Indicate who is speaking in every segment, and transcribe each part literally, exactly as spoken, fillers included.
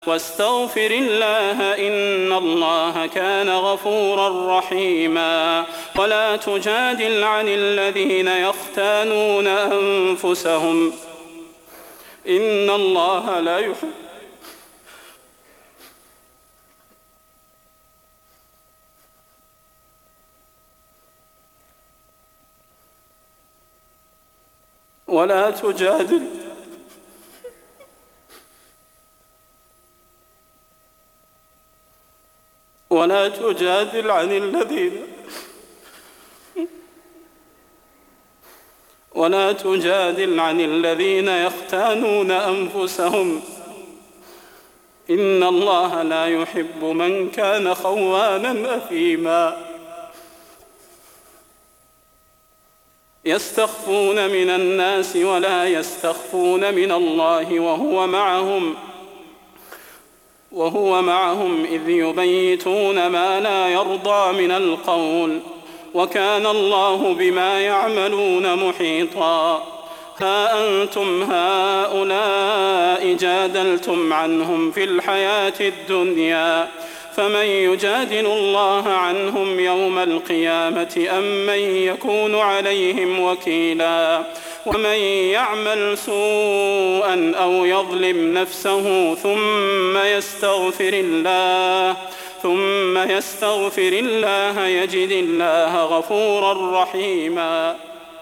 Speaker 1: واستغفر الله إن الله كان غفورا رحيما. ولا تجادل عن الذين يختانون أنفسهم إن الله لا يحب ولا تجادل ولا تجادل عن الذين ولا تجادل عن الذين يختانون أنفسهم إن الله لا يحب من كان خوانا أثيما. يستخفون من الناس ولا يستخفون من الله وهو معهم وهو معهم إذ يبيتون ما لا يرضى من القول وكان الله بما يعملون محيطا. ها أنتم هؤلاء جادلتم عنهم في الحياة الدنيا فمن يجادل الله عنهم يوم القيامة أم من يكون عليهم وكيلا. ومن يعمل سوءا أو يظلم نفسه ثم يستغفر الله ثم يستغفر الله يجد الله غفورا رحيما.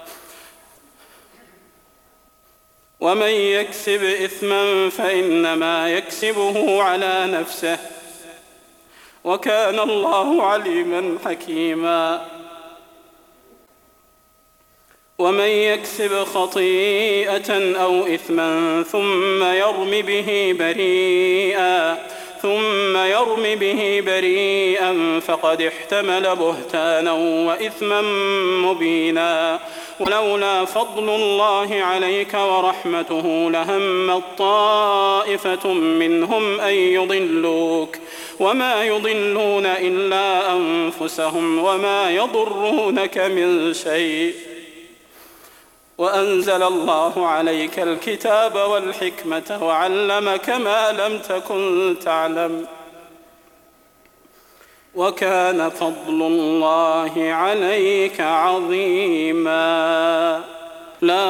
Speaker 1: ومن يكسب إثما فإنما يكسبه على نفسه وكان الله عليما حكيما. ومن يكسب خطيئة أو إثما ثم يرم به بريئا ثم يرم به بريئا فقد احتمل بهتانا وإثما مبينا. ولولا فضل الله عليك ورحمته لهمت طائفة منهم أن يضلوك وما يضلون إلا أنفسهم وما يضرونك من شيء. وأنزل الله عليك الكتاب والحكمة وعلمك ما لم تكن تعلم وكان فضل الله عليك عظيما. لا